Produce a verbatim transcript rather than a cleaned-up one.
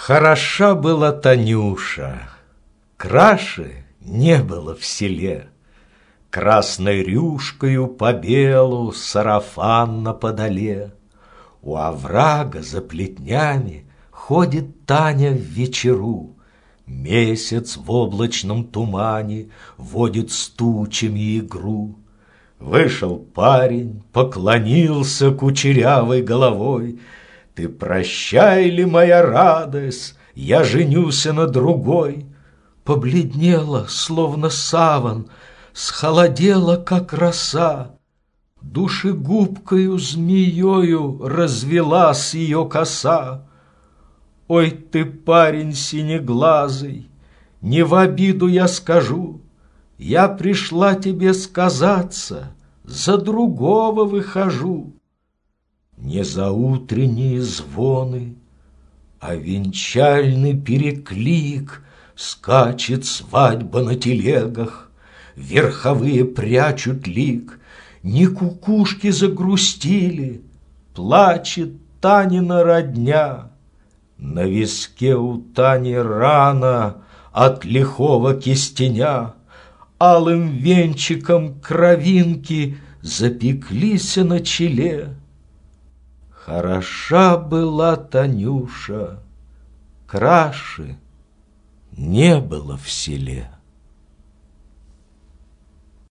Хороша была Танюша, краше не было в селе. Красной рюшкою по белу сарафан на подоле. У оврага за плетнями ходит Таня в вечеру. Месяц в облачном тумане водит с тучами игру. Вышел парень, поклонился кучерявой головой. Ты прощай ли, моя радость, я женюся на другой. Побледнела, словно саван, схолодела, как роса. Душегубкою змеёю развелась ее коса. Ой ты, парень синеглазый, не в обиду я скажу, я пришла тебе сказаться, за другого выхожу. Не за утренние звоны, а венчальный переклик. Скачет свадьба на телегах, верховые прячут лик. Не кукушки загрустили, плачет Танина родня. На виске у Тани рана от лихого кистеня. Алым венчиком кровинки запеклись на челе. Хороша была Танюша, краше не было в селе.